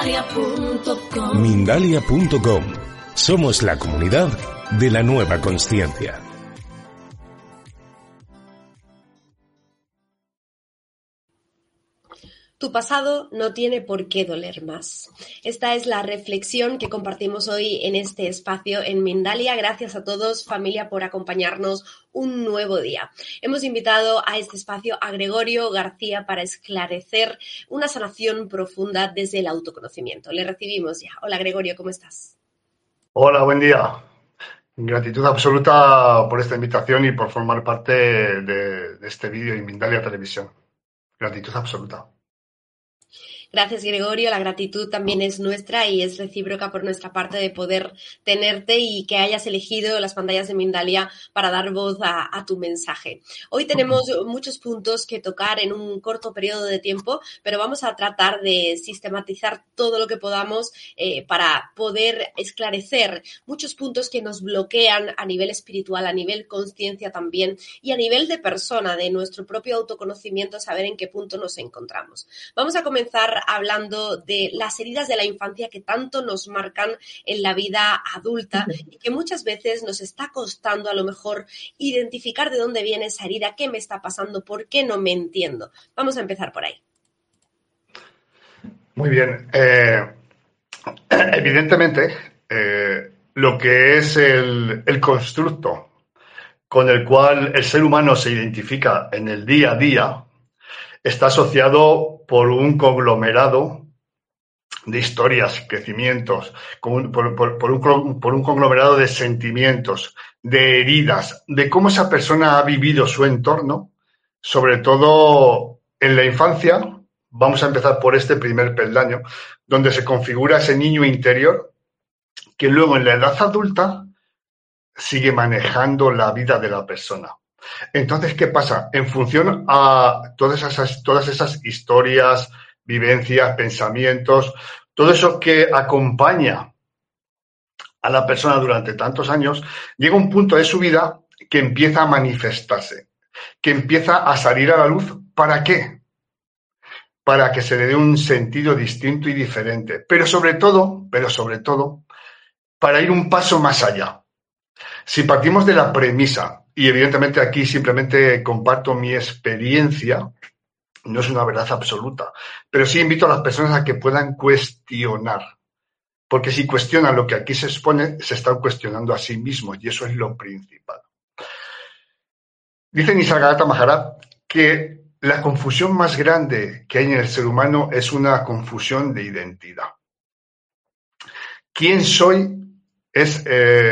Mindalia.com. Somos la comunidad de la nueva consciencia. Tu pasado no tiene por qué doler más. Esta es la reflexión que compartimos hoy en este espacio en Mindalia. Gracias a todos, familia, por acompañarnos un nuevo día. Hemos invitado a este espacio a Gregorio García para esclarecer una sanación profunda desde el autoconocimiento. Le recibimos ya. Hola Gregorio, ¿cómo estás? Hola, buen día. Gratitud absoluta por esta invitación y por formar parte de este vídeo en Mindalia Televisión. Gratitud absoluta. Gracias, Gregorio. La gratitud también es nuestra y es recíproca por nuestra parte de poder tenerte y que hayas elegido las pantallas de Mindalia para dar voz a tu mensaje. Hoy tenemos muchos puntos que tocar en un corto periodo de tiempo, pero vamos a tratar de sistematizar todo lo que podamos para poder esclarecer muchos puntos que nos bloquean a nivel espiritual, a nivel conciencia también y a nivel de persona, de nuestro propio autoconocimiento, saber en qué punto nos encontramos. Vamos a comenzar hablando de las heridas de la infancia que tanto nos marcan en la vida adulta y que muchas veces nos está costando a lo mejor identificar de dónde viene esa herida, qué me está pasando, por qué no me entiendo. Vamos a empezar por ahí. Muy bien. Evidentemente, lo que es el constructo con el cual el ser humano se identifica en el día a día está asociado por un conglomerado de historias, crecimientos, por un conglomerado de sentimientos, de heridas, de cómo esa persona ha vivido su entorno, sobre todo en la infancia. Vamos a empezar por este primer peldaño, donde se configura ese niño interior que luego en la edad adulta sigue manejando la vida de la persona. Entonces, ¿qué pasa? En función a todas esas historias, vivencias, pensamientos, todo eso que acompaña a la persona durante tantos años, llega un punto de su vida que empieza a manifestarse, que empieza a salir a la luz. ¿Para qué? Para que se le dé un sentido distinto y diferente, pero sobre todo, para ir un paso más allá. Si partimos de la premisa, y evidentemente aquí simplemente comparto mi experiencia, no es una verdad absoluta, pero sí invito a las personas a que puedan cuestionar, porque si cuestionan lo que aquí se expone, se están cuestionando a sí mismos, y eso es lo principal. Dice Nisargadatta Maharaj que la confusión más grande que hay en el ser humano es una confusión de identidad. ¿Quién soy? Es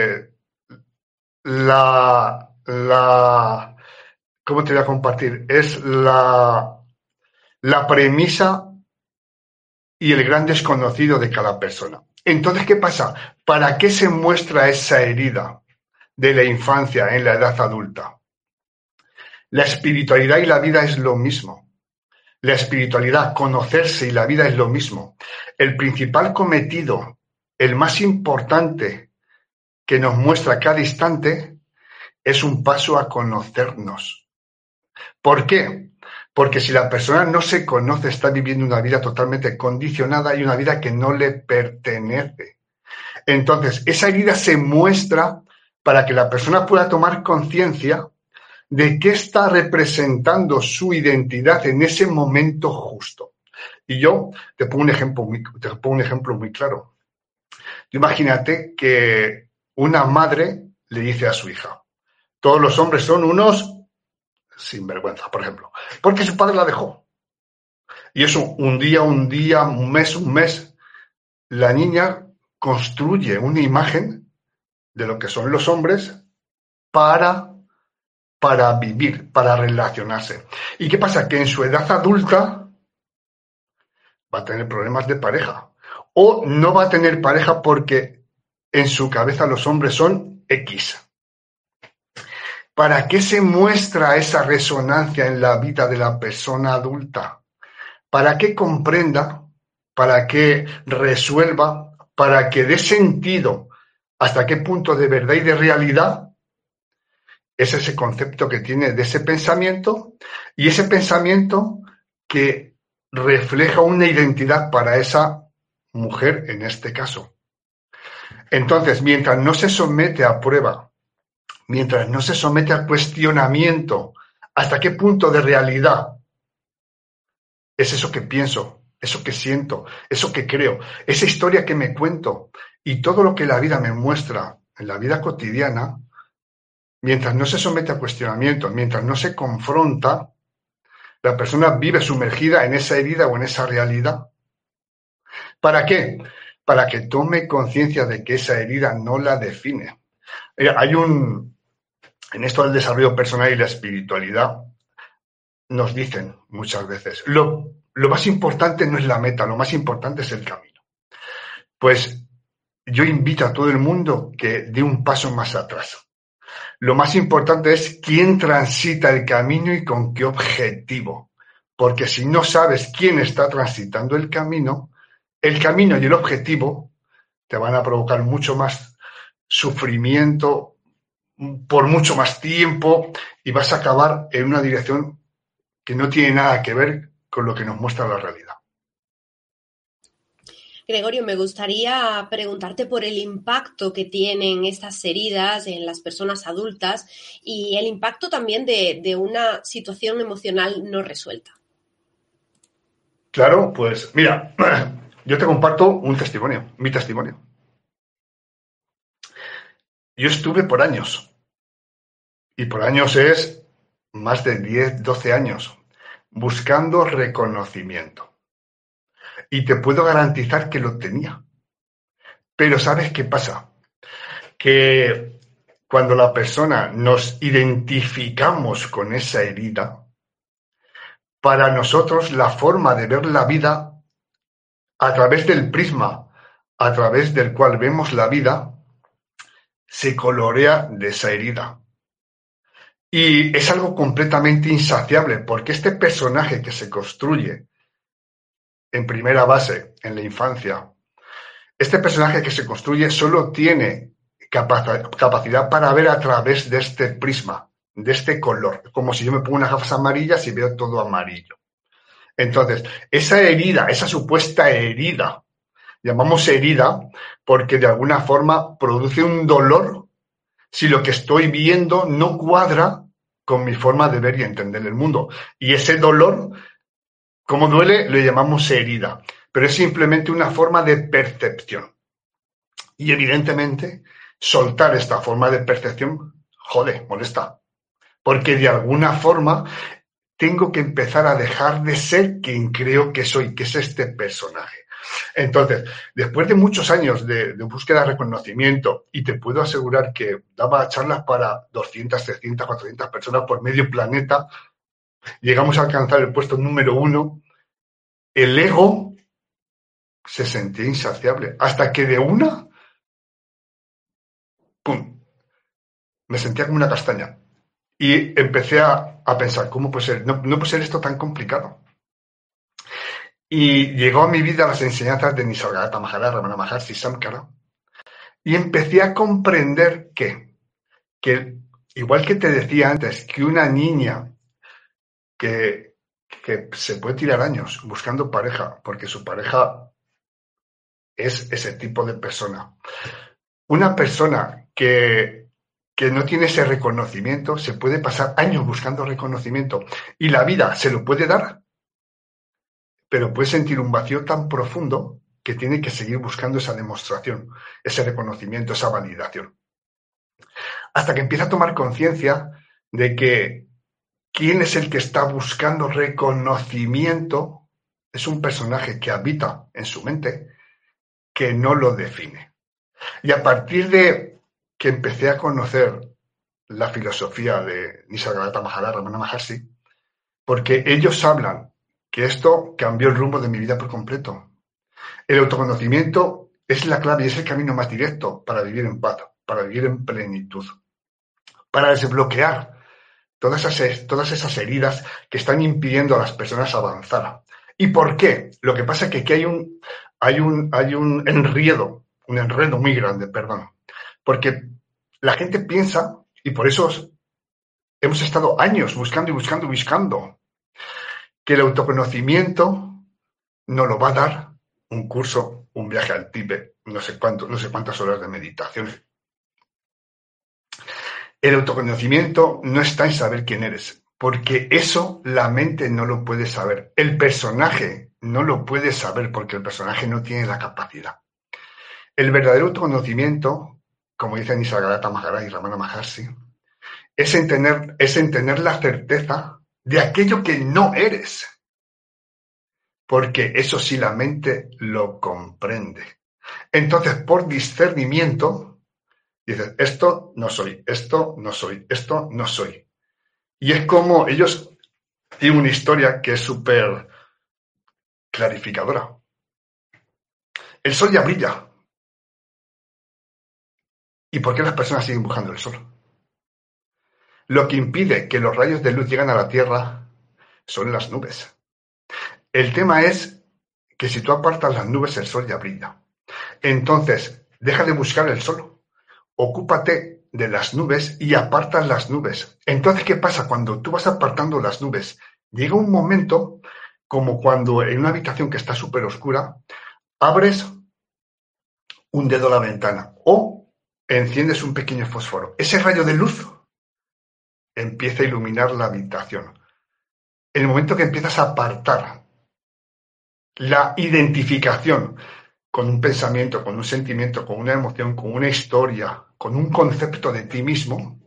¿cómo te voy a compartir? Es la premisa y el gran desconocido de cada persona. Entonces, ¿qué pasa? ¿Para qué se muestra esa herida de la infancia en la edad adulta? La espiritualidad y la vida es lo mismo. La espiritualidad, conocerse y la vida es lo mismo. El principal cometido, el más importante que nos muestra cada instante, es un paso a conocernos. ¿Por qué? Porque si la persona no se conoce, está viviendo una vida totalmente condicionada y una vida que no le pertenece. Entonces, esa herida se muestra para que la persona pueda tomar conciencia de qué está representando su identidad en ese momento justo. Y yo te pongo un ejemplo muy claro. Imagínate que una madre le dice a su hija: todos los hombres son unos sinvergüenza, por ejemplo, porque su padre la dejó. Y eso, un día, un mes, la niña construye una imagen de lo que son los hombres para vivir, para relacionarse. ¿Y qué pasa? Que en su edad adulta va a tener problemas de pareja. O no va a tener pareja porque en su cabeza los hombres son X. ¿Para qué se muestra esa resonancia en la vida de la persona adulta? Para que comprenda, para que resuelva, para que dé sentido hasta qué punto de verdad y de realidad es ese concepto que tiene de ese pensamiento, y ese pensamiento que refleja una identidad para esa mujer en este caso. Entonces, mientras no se somete a prueba, mientras no se somete a cuestionamiento, ¿hasta qué punto de realidad es eso que pienso, eso que siento, eso que creo, esa historia que me cuento y todo lo que la vida me muestra en la vida cotidiana? Mientras no se somete a cuestionamiento, mientras no se confronta, la persona vive sumergida en esa herida o en esa realidad. ¿Para qué? Para que tome conciencia de que esa herida no la define. En esto del desarrollo personal y la espiritualidad, nos dicen muchas veces, lo más importante no es la meta, lo más importante es el camino. Pues yo invito a todo el mundo que dé un paso más atrás. Lo más importante es quién transita el camino y con qué objetivo. Porque si no sabes quién está transitando el camino y el objetivo te van a provocar mucho más sufrimiento por mucho más tiempo y vas a acabar en una dirección que no tiene nada que ver con lo que nos muestra la realidad. Gregorio, me gustaría preguntarte por el impacto que tienen estas heridas en las personas adultas y el impacto también de una situación emocional no resuelta. Claro, pues mira, yo te comparto un testimonio, mi testimonio. Yo estuve por años, y por años es más de 10, 12 años, buscando reconocimiento. Y te puedo garantizar que lo tenía. Pero ¿sabes qué pasa? Que cuando la persona nos identificamos con esa herida, para nosotros la forma de ver la vida a través del prisma a través del cual vemos la vida se colorea de esa herida. Y es algo completamente insaciable, porque este personaje que se construye en primera base, en la infancia, este personaje que se construye solo tiene capacidad para ver a través de este prisma, de este color, como si yo me pongo unas gafas amarillas y veo todo amarillo. Entonces, esa herida, esa supuesta herida, llamamos herida porque de alguna forma produce un dolor si lo que estoy viendo no cuadra con mi forma de ver y entender el mundo. Y ese dolor, como duele, lo llamamos herida, pero es simplemente una forma de percepción. Y evidentemente, soltar esta forma de percepción, molesta. Porque de alguna forma tengo que empezar a dejar de ser quien creo que soy, que es este personaje. Entonces, después de muchos años de búsqueda de reconocimiento, y te puedo asegurar que daba charlas para 200, 300, 400 personas por medio planeta, llegamos a alcanzar el puesto número 1, el ego se sentía insaciable, hasta que de una, ¡pum!, me sentía como una castaña. Y empecé a pensar, ¿cómo puede ser? No puede ser esto tan complicado. Y llegó a mi vida las enseñanzas de Nisargadatta Maharaj, Ramana Maharshi, Samkara, y empecé a comprender que, igual que te decía antes, que una niña que se puede tirar años buscando pareja, porque su pareja es ese tipo de persona, una persona que no tiene ese reconocimiento, se puede pasar años buscando reconocimiento, y la vida se lo puede dar, pero puede sentir un vacío tan profundo que tiene que seguir buscando esa demostración, ese reconocimiento, esa validación. Hasta que empieza a tomar conciencia de que quién es el que está buscando reconocimiento es un personaje que habita en su mente, que no lo define. Y a partir de que empecé a conocer la filosofía de Nisargadatta Maharaj, Ramana Maharshi, porque ellos hablan que esto cambió el rumbo de mi vida por completo. El autoconocimiento es la clave y es el camino más directo para vivir en paz, para vivir en plenitud, para desbloquear todas esas heridas que están impidiendo a las personas avanzar. ¿Y por qué? Lo que pasa es que aquí hay un enredo muy grande, porque la gente piensa, y por eso hemos estado años buscando, que el autoconocimiento nos lo va a dar un curso, un viaje al Tíbet, no sé cuántas horas de meditación. El autoconocimiento no está en saber quién eres, porque eso la mente no lo puede saber. El personaje no lo puede saber porque el personaje no tiene la capacidad. El verdadero autoconocimiento, como dicen Nisargadatta Maharaj y Ramana Maharshi, es en tener la certeza de aquello que no eres, porque eso sí la mente lo comprende. Entonces, por discernimiento, dices, esto no soy, esto no soy, esto no soy. Y es como ellos tienen una historia que es súper clarificadora. El sol ya brilla. ¿Y por qué las personas siguen buscando el sol? Lo que impide que los rayos de luz lleguen a la Tierra son las nubes. El tema es que si tú apartas las nubes, el sol ya brilla. Entonces, deja de buscar el sol. Ocúpate de las nubes y apartas las nubes. Entonces, ¿qué pasa? Cuando tú vas apartando las nubes, llega un momento como cuando en una habitación que está súper oscura, abres un dedo a la ventana o enciendes un pequeño fósforo. Ese rayo de luz empieza a iluminar la habitación. En el momento que empiezas a apartar la identificación con un pensamiento, con un sentimiento, con una emoción, con una historia, con un concepto de ti mismo,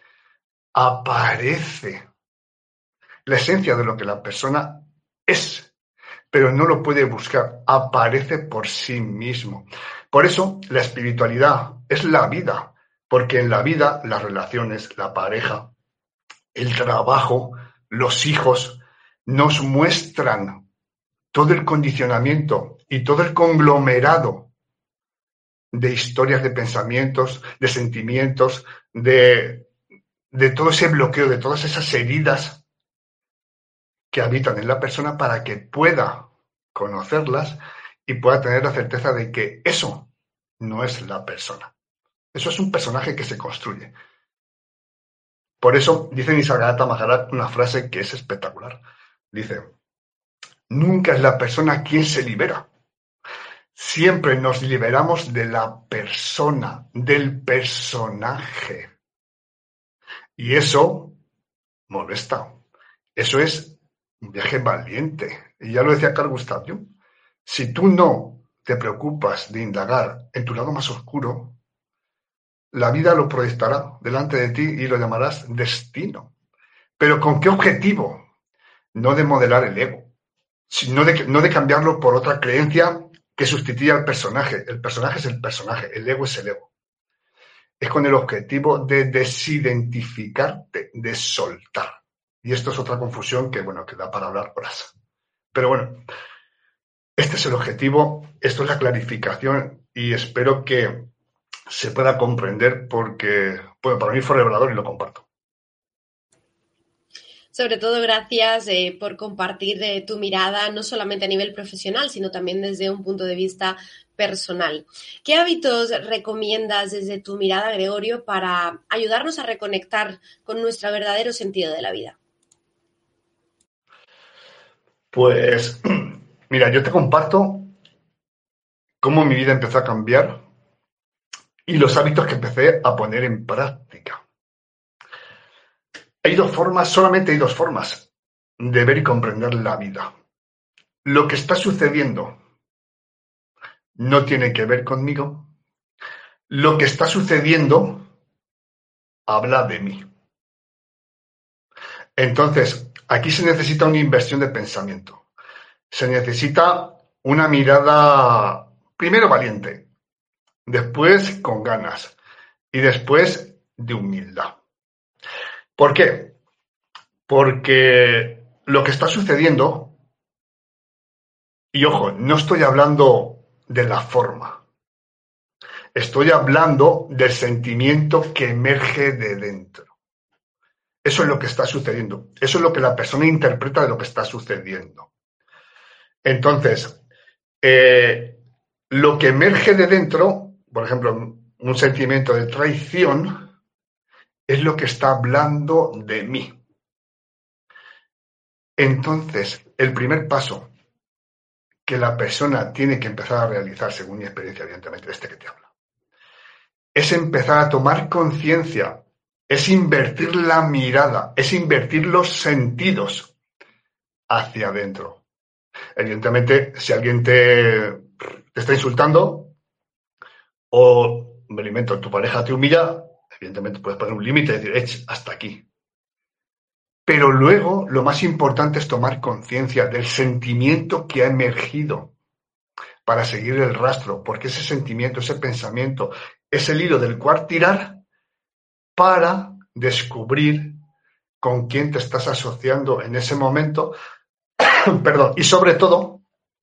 aparece la esencia de lo que la persona es, pero no lo puede buscar, aparece por sí mismo. Por eso la espiritualidad es la vida, porque en la vida las relaciones, la pareja, el trabajo, los hijos, nos muestran todo el condicionamiento y todo el conglomerado de historias, de pensamientos, de sentimientos, de todo ese bloqueo, de todas esas heridas que habitan en la persona para que pueda conocerlas y pueda tener la certeza de que eso no es la persona. Eso es un personaje que se construye. Por eso dice Nisargadatta Maharaj una frase que es espectacular. Dice, nunca es la persona quien se libera. Siempre nos liberamos de la persona, del personaje. Y eso molesta. Eso es un viaje valiente. Y ya lo decía Carl Gustav Jung. Si tú no te preocupas de indagar en tu lado más oscuro, la vida lo proyectará delante de ti y lo llamarás destino. ¿Pero con qué objetivo? No de modelar el ego, sino no de cambiarlo por otra creencia que sustituya al personaje. El personaje es el personaje, el ego es el ego. Es con el objetivo de desidentificarte, de soltar. Y esto es otra confusión que da para hablar horas. Pero bueno, este es el objetivo, esto es la clarificación y espero que se pueda comprender porque, para mí fue revelador y lo comparto. Sobre todo, gracias por compartir tu mirada, no solamente a nivel profesional, sino también desde un punto de vista personal. ¿Qué hábitos recomiendas desde tu mirada, Gregorio, para ayudarnos a reconectar con nuestro verdadero sentido de la vida? Pues, mira, yo te comparto cómo mi vida empezó a cambiar y los hábitos que empecé a poner en práctica. Solamente hay dos formas de ver y comprender la vida. Lo que está sucediendo no tiene que ver conmigo. Lo que está sucediendo habla de mí. Entonces, aquí se necesita una inversión de pensamiento. Se necesita una mirada, primero valiente, después con ganas y después de humildad. ¿Por qué? Porque lo que está sucediendo, y ojo, no estoy hablando de la forma, estoy hablando del sentimiento que emerge de dentro. Eso es lo que está sucediendo. Eso es lo que la persona interpreta de lo que está sucediendo. Entonces, lo que emerge de dentro, por ejemplo, un sentimiento de traición, es lo que está hablando de mí. Entonces, el primer paso que la persona tiene que empezar a realizar, según mi experiencia, evidentemente, de este que te habla, es empezar a tomar conciencia, es invertir la mirada, es invertir los sentidos hacia adentro. Evidentemente, si alguien te está insultando o, me alimento, tu pareja te humilla, evidentemente puedes poner un límite y decir, hasta aquí. Pero luego lo más importante es tomar conciencia del sentimiento que ha emergido para seguir el rastro, porque ese sentimiento, ese pensamiento, es el hilo del cual tirar para descubrir con quién te estás asociando en ese momento, perdón, y sobre todo,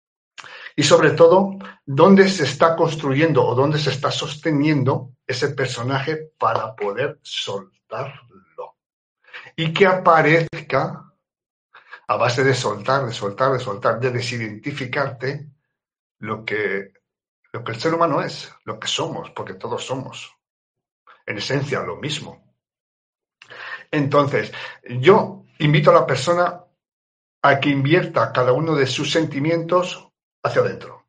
dónde se está construyendo o dónde se está sosteniendo ese personaje para poder soltarlo. Y que aparezca a base de soltar, de desidentificarte lo que el ser humano es, lo que somos, porque todos somos, en esencia, lo mismo. Entonces, yo invito a la persona a que invierta cada uno de sus sentimientos hacia adentro,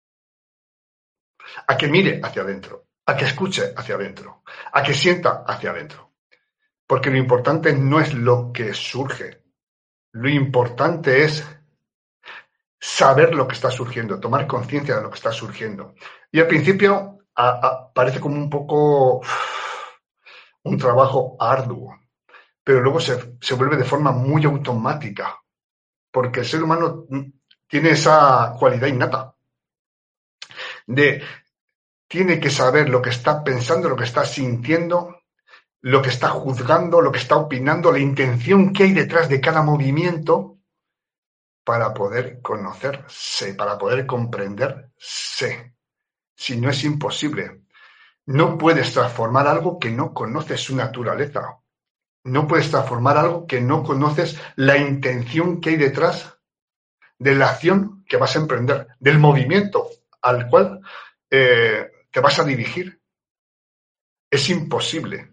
a que mire hacia adentro, a que escuche hacia adentro, a que sienta hacia adentro. Porque lo importante no es lo que surge, lo importante es saber lo que está surgiendo, tomar conciencia de lo que está surgiendo. Y al principio parece como un poco un trabajo arduo, pero luego se vuelve de forma muy automática, porque el ser humano tiene esa cualidad innata de tiene que saber lo que está pensando, lo que está sintiendo, lo que está juzgando, lo que está opinando, la intención que hay detrás de cada movimiento para poder conocerse, para poder comprenderse. Si no, es imposible. No puedes transformar algo que no conoces su naturaleza. No puedes transformar algo que no conoces la intención que hay detrás de la acción que vas a emprender, del movimiento al cual te vas a dirigir. Es imposible.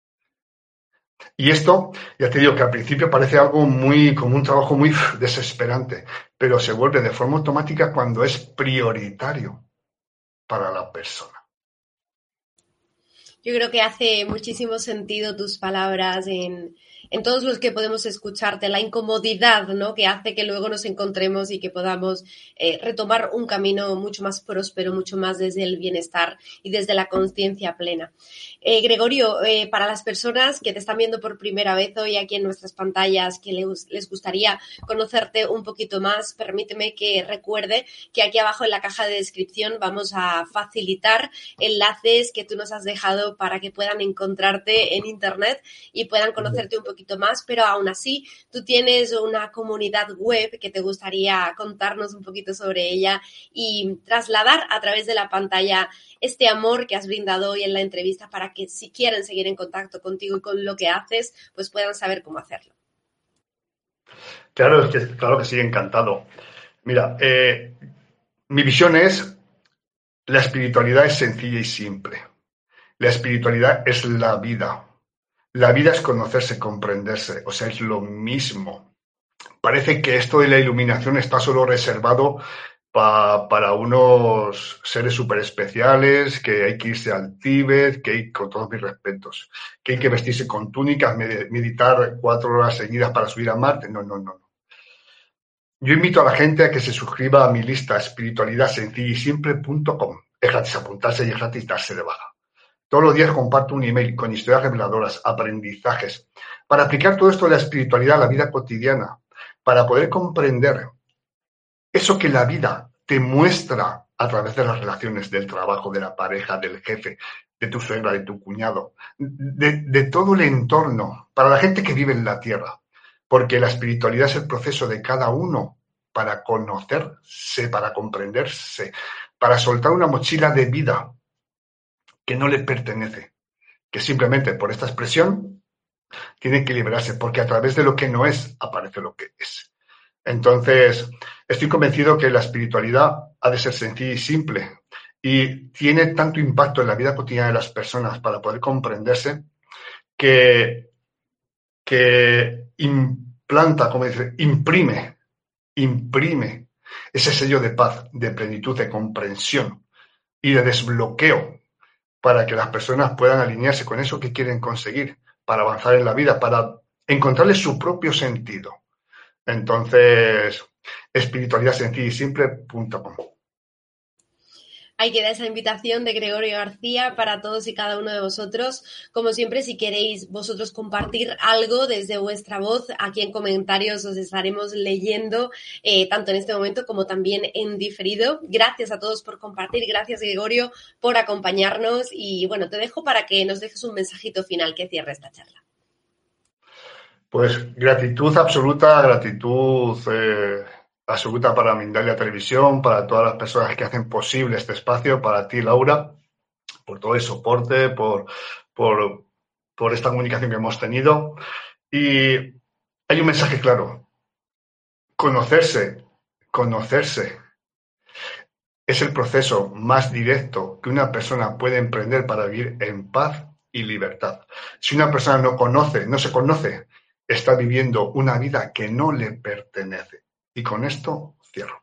Y esto, ya te digo que al principio parece algo como un trabajo muy desesperante, pero se vuelve de forma automática cuando es prioritario para la persona. Yo creo que hace muchísimo sentido tus palabras en todos los que podemos escucharte, la incomodidad, ¿no?, que hace que luego nos encontremos y que podamos retomar un camino mucho más próspero, mucho más desde el bienestar y desde la conciencia plena. Gregorio, para las personas que te están viendo por primera vez hoy aquí en nuestras pantallas, que les gustaría conocerte un poquito más, permíteme que recuerde que aquí abajo en la caja de descripción vamos a facilitar enlaces que tú nos has dejado para que puedan encontrarte en internet y puedan conocerte un poquito más, pero aún así tú tienes una comunidad web que te gustaría contarnos un poquito sobre ella y trasladar a través de la pantalla este amor que has brindado hoy en la entrevista para que si quieren seguir en contacto contigo y con lo que haces, pues puedan saber cómo hacerlo. Claro que sí, encantado. Mira, mi visión es: la espiritualidad es sencilla y simple. La espiritualidad es la vida. La vida es conocerse, comprenderse, o sea, es lo mismo. Parece que esto de la iluminación está solo reservado para unos seres súper especiales, que hay que irse al Tíbet, que hay, con todos mis respetos, que hay que vestirse con túnicas, meditar 4 horas seguidas para subir a Marte. No. Yo invito a la gente a que se suscriba a mi lista espiritualidadsencillaysimple.com. Es gratis apuntarse y es gratis darse de baja. Todos los días comparto un email con historias reveladoras, aprendizajes, para aplicar todo esto de la espiritualidad a la vida cotidiana, para poder comprender eso que la vida te muestra a través de las relaciones, del trabajo, de la pareja, del jefe, de tu suegra, de tu cuñado, de todo el entorno, para la gente que vive en la tierra. Porque la espiritualidad es el proceso de cada uno para conocerse, para comprenderse, para soltar una mochila de vida que no le pertenece, que simplemente por esta expresión tiene que liberarse, porque a través de lo que no es aparece lo que es. Entonces, estoy convencido que la espiritualidad ha de ser sencilla y simple, y tiene tanto impacto en la vida cotidiana de las personas para poder comprenderse que implanta, como dice, imprime ese sello de paz, de plenitud, de comprensión y de desbloqueo para que las personas puedan alinearse con eso que quieren conseguir, para avanzar en la vida, para encontrarle su propio sentido. Entonces, espiritualidadsencillysimple.com. Ahí queda esa invitación de Gregorio García para todos y cada uno de vosotros. Como siempre, si queréis vosotros compartir algo desde vuestra voz, aquí en comentarios os estaremos leyendo, tanto en este momento como también en diferido. Gracias a todos por compartir, gracias Gregorio por acompañarnos y bueno, te dejo para que nos dejes un mensajito final que cierre esta charla. Pues gratitud absoluta, absoluta para Mindalia Televisión, para todas las personas que hacen posible este espacio, para ti, Laura, por todo el soporte, por esta comunicación que hemos tenido. Y hay un mensaje claro. Conocerse es el proceso más directo que una persona puede emprender para vivir en paz y libertad. Si una persona no se conoce, está viviendo una vida que no le pertenece. Y con esto cierro.